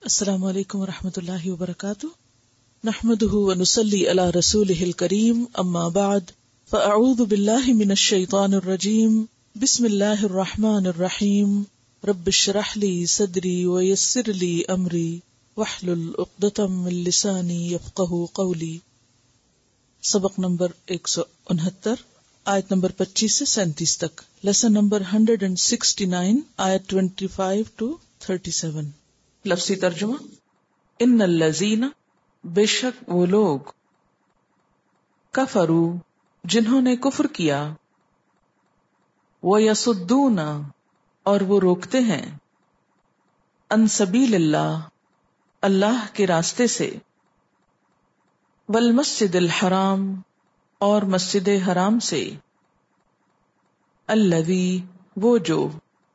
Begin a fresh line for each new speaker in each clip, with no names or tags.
السلام علیکم ورحمۃ اللہ وبرکاتہ، نحمده ونصلی علی رسوله الکریم، اما بعد فاعوذ باللہ من الشیطان الرجیم، بسم اللہ الرحمن الرحیم، رب اشرح لی صدری ویسر لی امری واحلل عقدۃ من لسانی یفقهوا قولی۔ سبق نمبر 169، آیت نمبر 25 سے 37 تک، لیسن نمبر 169، آیت 25 to 37۔ لفظی ترجمہ: ان الذین، بے شک وہ لوگ، کفروا، جنہوں نے کفر کیا، ویصدون، اور وہ روکتے ہیں، عن سبیل اللہ، اللہ کے راستے سے، والمسجد الحرام، اور مسجد حرام سے، الذی، وہ جو،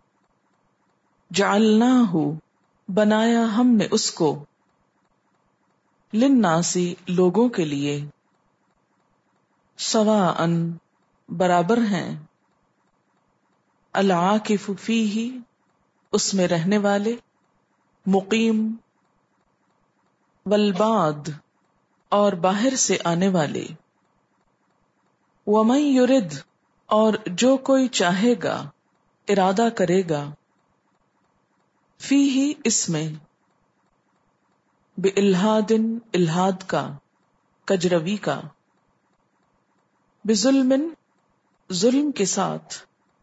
جعلناہ، بنایا ہم نے اس کو، للناسی، لوگوں کے لیے، سواء، برابر ہیں، العاکف فیہ، اس میں رہنے والے، مقیم، والباد، اور باہر سے آنے والے، ومن یرد، اور جو کوئی چاہے گا، ارادہ کرے گا، فیہ، اس میں، بالحاد، الحاد کا، کجروی کا، بظلم، ظلم کے ساتھ،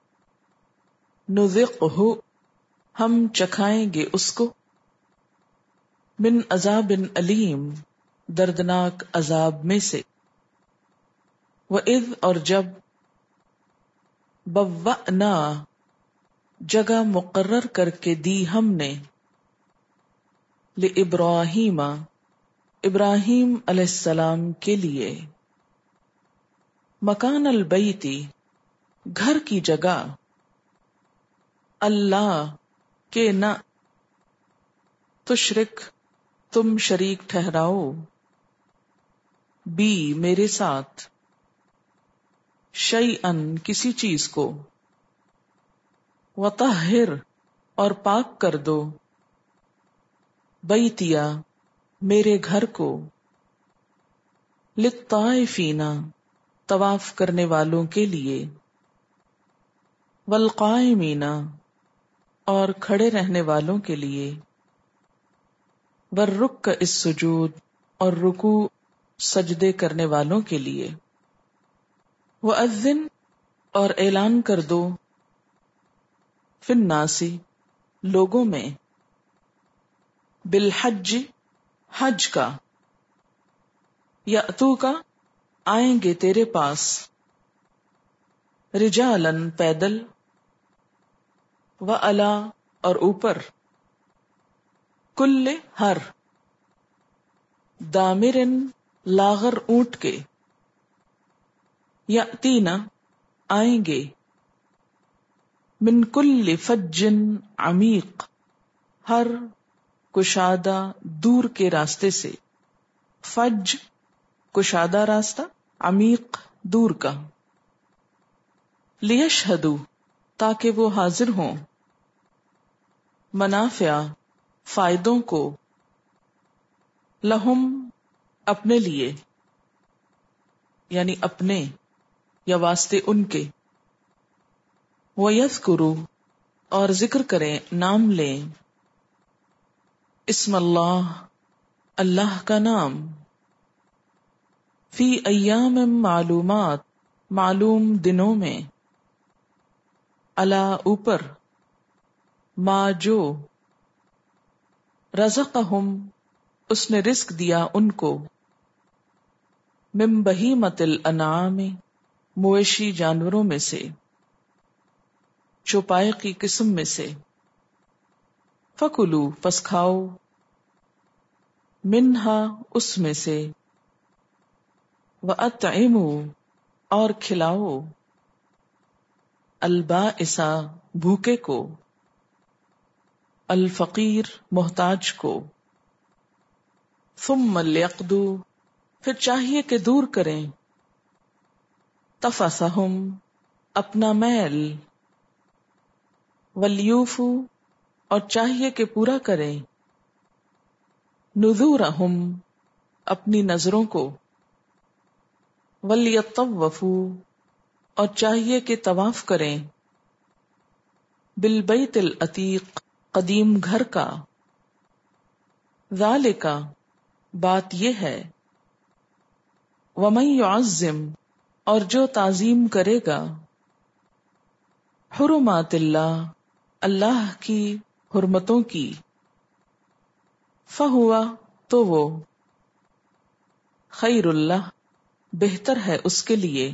نذقہ، ہم چکھائیں گے اس کو، من عذاب علیم، دردناک عذاب میں سے، وَإِذْ، اور جب، بوّأْنَا، جگہ مقرر کر کے دی ہم نے، لِإِبْرَاهِيمَ، ابراہیم علیہ السلام کے لیے، مکان البیت، گھر کی جگہ، اللہ، کہ نہ، تشرک، تم شریک ٹھہراؤ، بی، میرے ساتھ، شیئن، کسی چیز کو، وطہر، اور پاک کر دو، بیتیا، میرے گھر کو، للطائفین، طواف کرنے والوں کے لیے، والقائمین، اور کھڑے رہنے والوں کے لیے، والرکع السجود، اور رکوع سجدے کرنے والوں کے لیے، وأذن، اور اعلان کر دو، فی الناس، لوگوں میں، بالحج، حج کا، یأتوک، آئیں گے تیرے پاس، رجالن، پیدل، وعلا، اور اوپر، کل، ہر، دامرن، لاغر اونٹ کے، یأتینا، آئیں گے، من کل فج عمیق، ہر کشادہ دور کے راستے سے، فج، کشادہ راستہ، عمیق، دور کا، لیشہدوا، تاکہ وہ حاضر ہوں، منافع، فائدوں کو، لہم، اپنے لیے، یعنی اپنے یا واسطے ان کے، وَيَذْكُرُوا، اور ذکر کریں، نام لیں، اسم اللہ، اللہ کا نام، فی ایام معلومات، معلوم دنوں میں، علی، اوپر، ما، جو، رزقہم، اس نے رزق دیا ان کو، من بہیمۃ الانعام، مویشی جانوروں میں سے، چوپائے کی قسم میں سے، فکلوا، پس کھاؤ، منہا، اس میں سے، وَأَطْعِمُوا، اور کھلاؤ، البائس، بھوکے کو، الفقیر، محتاج کو، ثم لیقضوا، پھر چاہیے کہ دور کریں، تفثہم، اپنا میل، ولیوفوا، اور چاہیے کہ پورا کریں، نذورہم اپنی نظروں کو، ولیطوفوا اور چاہیے کہ طواف کریں، بالبیت العتیق قدیم گھر کا، ذالک بات یہ ہے، ومن یعظم اور جو تعظیم کرے گا، حرمات اللہ اللہ کی حرمتوں کی، فہوا تو وہ، خیر اللہ بہتر ہے اس کے لیے،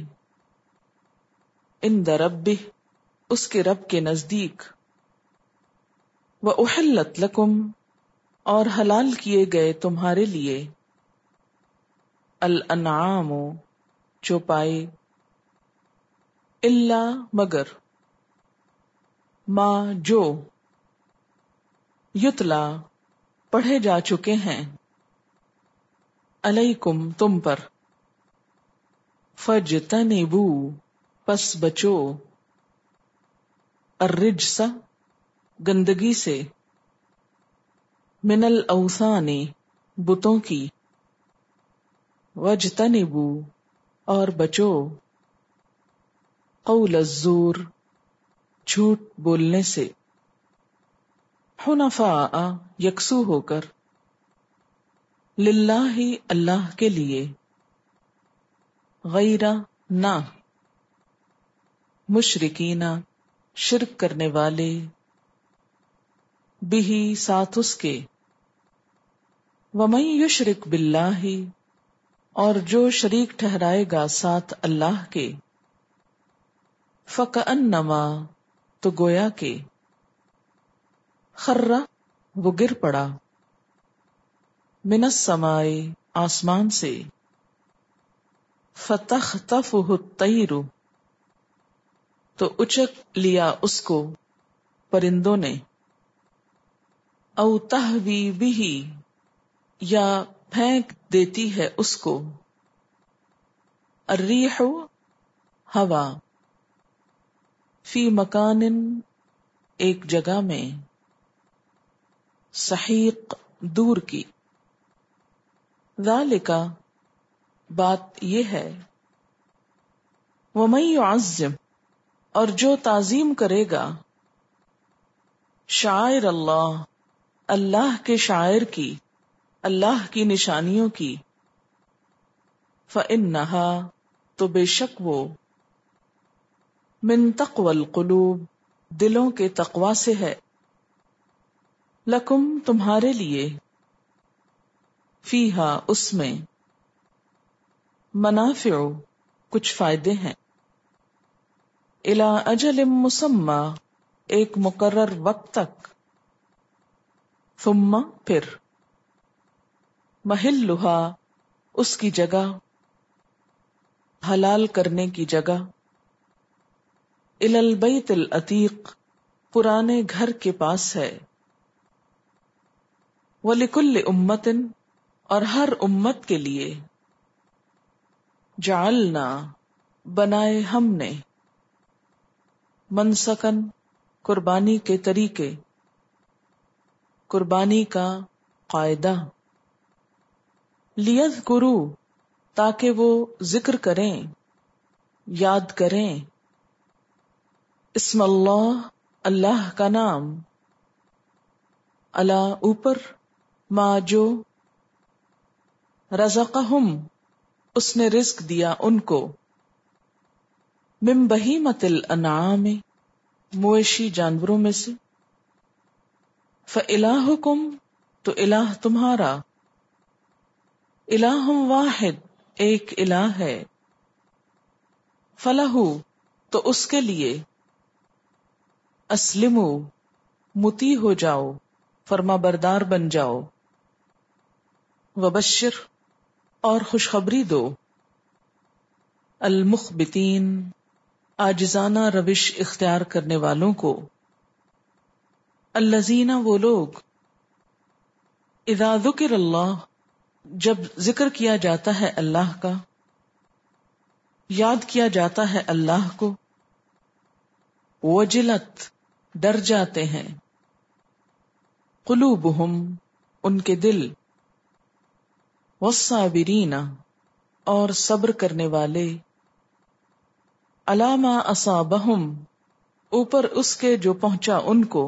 عند ربہ اس کے رب کے نزدیک، وَأُحِلَّتْ لَكُمْ اور حلال کیے گئے تمہارے لیے، الانعام چوپائے، الا مگر، ما جو، یتلا پڑھے جا چکے ہیں، علیکم تم پر، فاجتنبوا پس بچو، الرجس گندگی سے، من الاوثان بتوں کی، واجتنبوا اور بچو، قول الزور جھوٹ بولنے سے، حنفاء یکسو ہو کر، للہ اللہ کے لیے، غیر نہ، مشرکین شرک کرنے والے، بہی ساتھ اس کے، ومن یشرک باللہ اور جو شریک ٹھہرائے گا ساتھ اللہ کے، فکأنما تو گویا کہ، خر وہ گر پڑا، من السماء آسمان سے، فتخطفہ الطیر تو اچک لیا اس کو پرندوں نے، او تہوی بہ یا پھینک دیتی ہے اس کو، الریح ہوا، فی مکان ایک جگہ میں، سحیق دور کی، ذالک بات یہ ہے، ومن یعظم اور جو تعظیم کرے گا، شعائر اللہ اللہ کے شاعر کی، اللہ کی نشانیوں کی، فإنہا تو بے شک وہ، من تقوی القلوب دلوں کے تقوی سے ہے، لکم تمہارے لیے، فیہا اس میں، منافع کچھ فائدے ہیں، الی اجل مسمی ایک مقرر وقت تک، ثم پھر، محلھا اس کی جگہ، حلال کرنے کی جگہ، الی البیت العتیق پرانے گھر کے پاس ہے، وَلِكُلِّ أُمَّةٍ اور ہر امت کے لیے، جعلنا بنائے ہم نے، منسکن قربانی کے طریقے، قربانی کا قاعدہ، لیذکروا تاکہ وہ ذکر کریں، یاد کریں، اسم اللہ اللہ کا نام، علی اوپر، ما جو، رزقہم اس نے رزق دیا ان کو، من بہیمۃ الانعام مویشی جانوروں میں سے، فإلہکم تو الہ تمہارا، الہ واحد ایک الہ ہے، فلہ تو اس کے لیے، اسلموا مطیع ہو جاؤ فرما بردار بن جاؤ، وبشر اور خوشخبری دو، المخبتین عاجزانہ روش اختیار کرنے والوں کو، الذین وہ لوگ، اذا ذکر اللہ جب ذکر کیا جاتا ہے اللہ کا، یاد کیا جاتا ہے اللہ کو، وجلت ڈر جاتے ہیں، قلوبہم ان کے دل، والصابرین اور صبر کرنے والے، علی ما اصابہم اوپر اس کے جو پہنچا ان کو،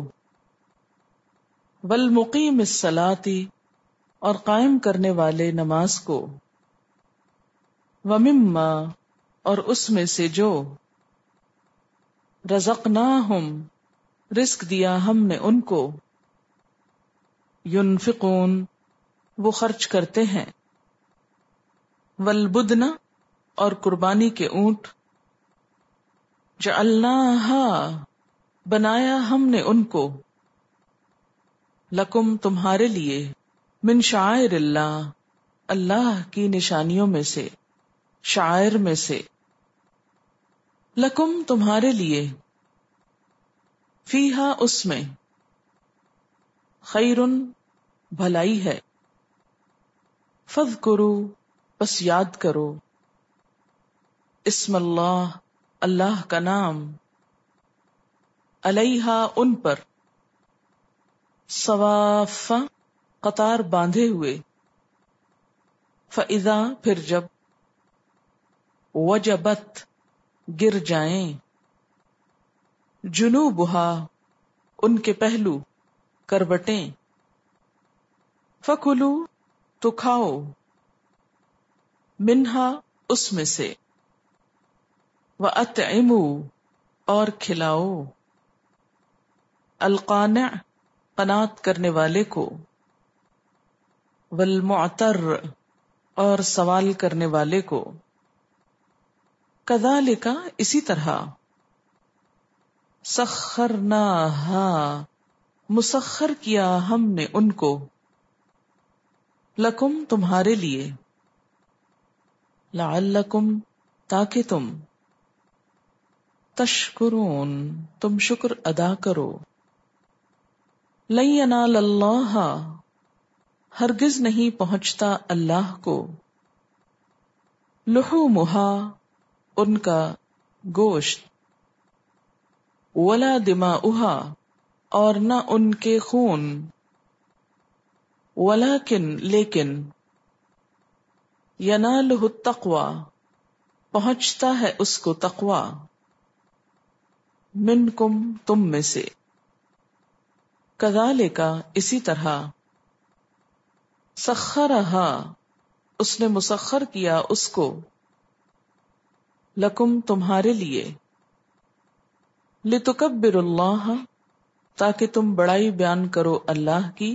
والمقیم الصلاۃ اور قائم کرنے والے نماز کو، ومما اور اس میں سے جو، رزقناہم رزق دیا ہم نے ان کو، ينفقون وہ خرچ کرتے ہیں، والبدن اور قربانی کے اونٹ، جعلناہا بنایا ہم نے ان کو، لکم تمہارے لیے، من شعائر اللہ اللہ کی نشانیوں میں سے، شعائر میں سے، لکم تمہارے لیے، فیہا اس میں، خیرن بھلائی ہے، فاذکروا پس یاد کرو، اسم اللہ اللہ کا نام، علیہا ان پر، صواف قطار باندھے ہوئے، فَإِذَا پھر جب، وجبت گر جائیں، جنوبہا ان کے پہلو، کروٹیں، فَكُلُوا تو کھاؤ، منہا اس میں سے، وَأَطْعِمُوا اور کھلاؤ، القانع قناعت کرنے والے کو، والمعتر اور سوال کرنے والے کو، کذالک اسی طرح، سخرناہا مسخر کیا ہم نے ان کو، لکم تمہارے لیے، لعلکم تاکہ تم، تشکرون تم شکر ادا کرو، لن ینال اللہ ہرگز نہیں پہنچتا اللہ کو، لحومہا ان کا گوشت، ولا دماؤہا اور نہ ان کے خون، ولیکن لیکن، ینالہ التقوی پہنچتا ہے اس کو تقوی، منکم تم میں سے، کذالک اسی طرح، سخرہا اس نے مسخر کیا اس کو، لکم تمہارے لیے، لتکبروا اللہ تاکہ تم بڑائی بیان کرو اللہ کی،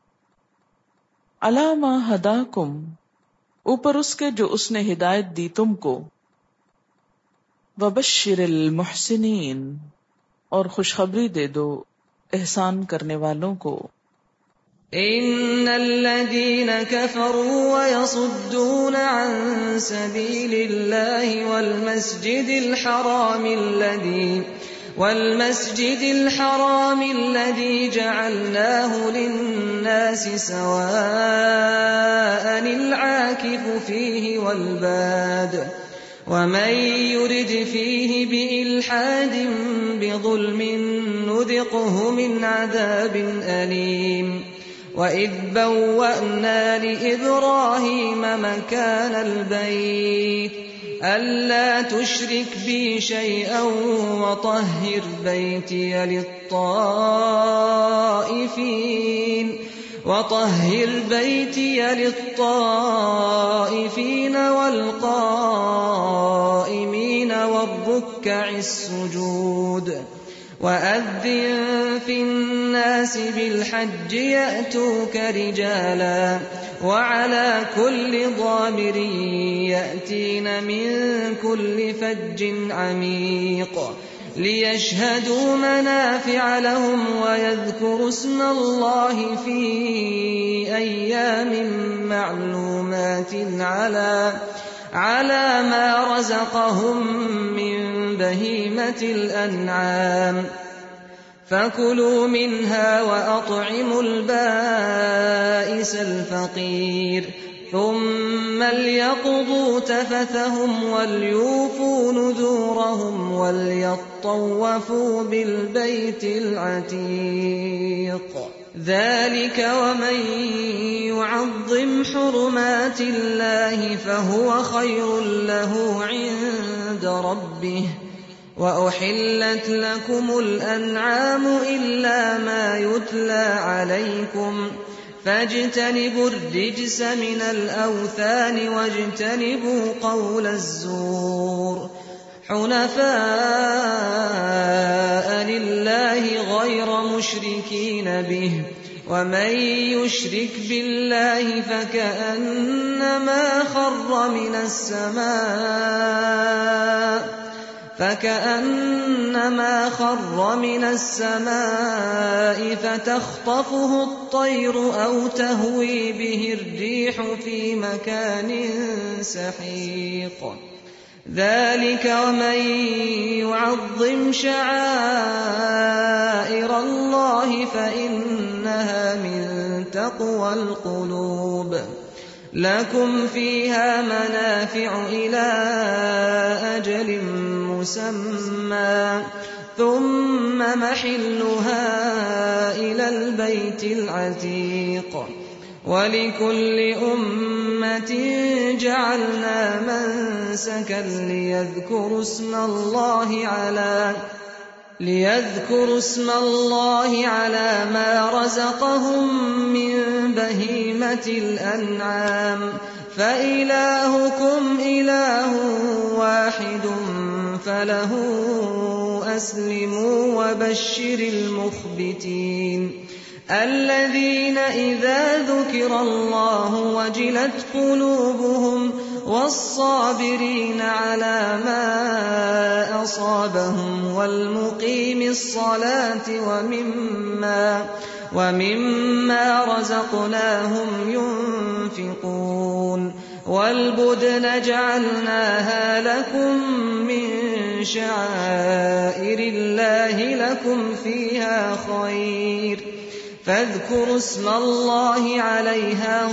علی ما ہداکم اوپر اس کے جو اس نے ہدایت دی تم کو، وبشر المحسنین اور خوشخبری دے دو احسان کرنے والوں کو،
ان الذين كفروا ويصدون عن سبيل الله والمسجد الحرام الذي جعلناه للناس سواء العاكف فيه والباد ومن يرد فيه بإلحاد بظلم نذقه من عذاب أليم وَإِذْ بَوَّأْنَا لِإِبْرَاهِيمَ مَكَانَ الْبَيْتِ أَلَّا تُشْرِكْ بِي شَيْئًا وَطَهِّرْ بَيْتِيَ لِلطَّائِفِينَ وَالْقَائِمِينَ وَالرُّكَّعِ السُّجُودِ وَأَذِّن فِي النَّاسِ بِالْحَجِّ يَأْتُوكَ رِجَالًا وَعَلَى كُلِّ ضَامِرٍ يَأْتِينَ مِنْ كُلِّ فَجٍّ عَمِيقٍ لِيَشْهَدُوا مَنَافِعَ لَهُمْ وَيَذْكُرُوا اسْمَ اللَّهِ فِي أَيَّامٍ مَّعْلُومَاتٍ عَلَى مَا رَزَقَهُم مِّن بَهِيمَةِ الْأَنْعَامِ فَكُلُوا مِنْهَا وَأَطْعِمُوا الْبَائِسَ الْفَقِيرَ ثُمَّ لْيَقْضُوا تَفَثَهُمْ وَلْيُوفُوا نُذُورَهُمْ وَلْيَطَّوَّفُوا بِالْبَيْتِ الْعَتِيقِ ذلك ومن يعظم حرمات الله فهو خير له عند ربه. وأحلت لكم الأنعام إلا ما يتلى عليكم فاجتنبوا الرجس من الأوثان واجتنبوا قول الزور حنفاء لله غير مشركين به ومن يشرك بالله فكأنما خر من السماء فتخطفه الطير أو تهوي به الريح في مكان سحيق. ذلك ومن يعظم شعائر الله فإنها من تقوى القلوب. لكم فيها منافع إلى أجل مسمى ثم محلها إلى البيت العتيق. ولكل أمة جعلنا منسكا ليذكروا اسم الله على ما رزقهم من بهيمة الأنعام فإلهكم إله واحد فله أسلموا وبشر المخبتين الذين إذا ذكر الله وجلت قلوبهم والصابرين على ما أصابهم والمقيم الصلاة ومما رزقناهم ينفقون. والبدن جعلناها لكم من شعائر الله لكم فيها خير فاذكروا اسم الله عليها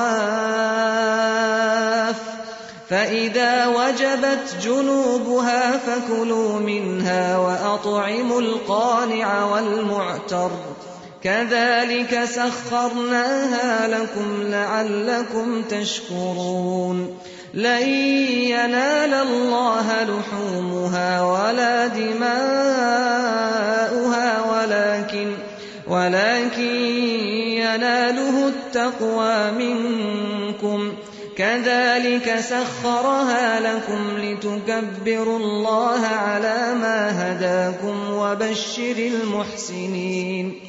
صواف فإذا وجبت جنوبها فكلوا منها وأطعموا القانع والمعتر كذلك سخرناها لكم لعلكم تشكرون. لن ينال الله لحومها ولا دماؤها ولكن يناله التقوى منكم كذلك سخرها لكم لتكبروا الله على ما هداكم وبشر المحسنين.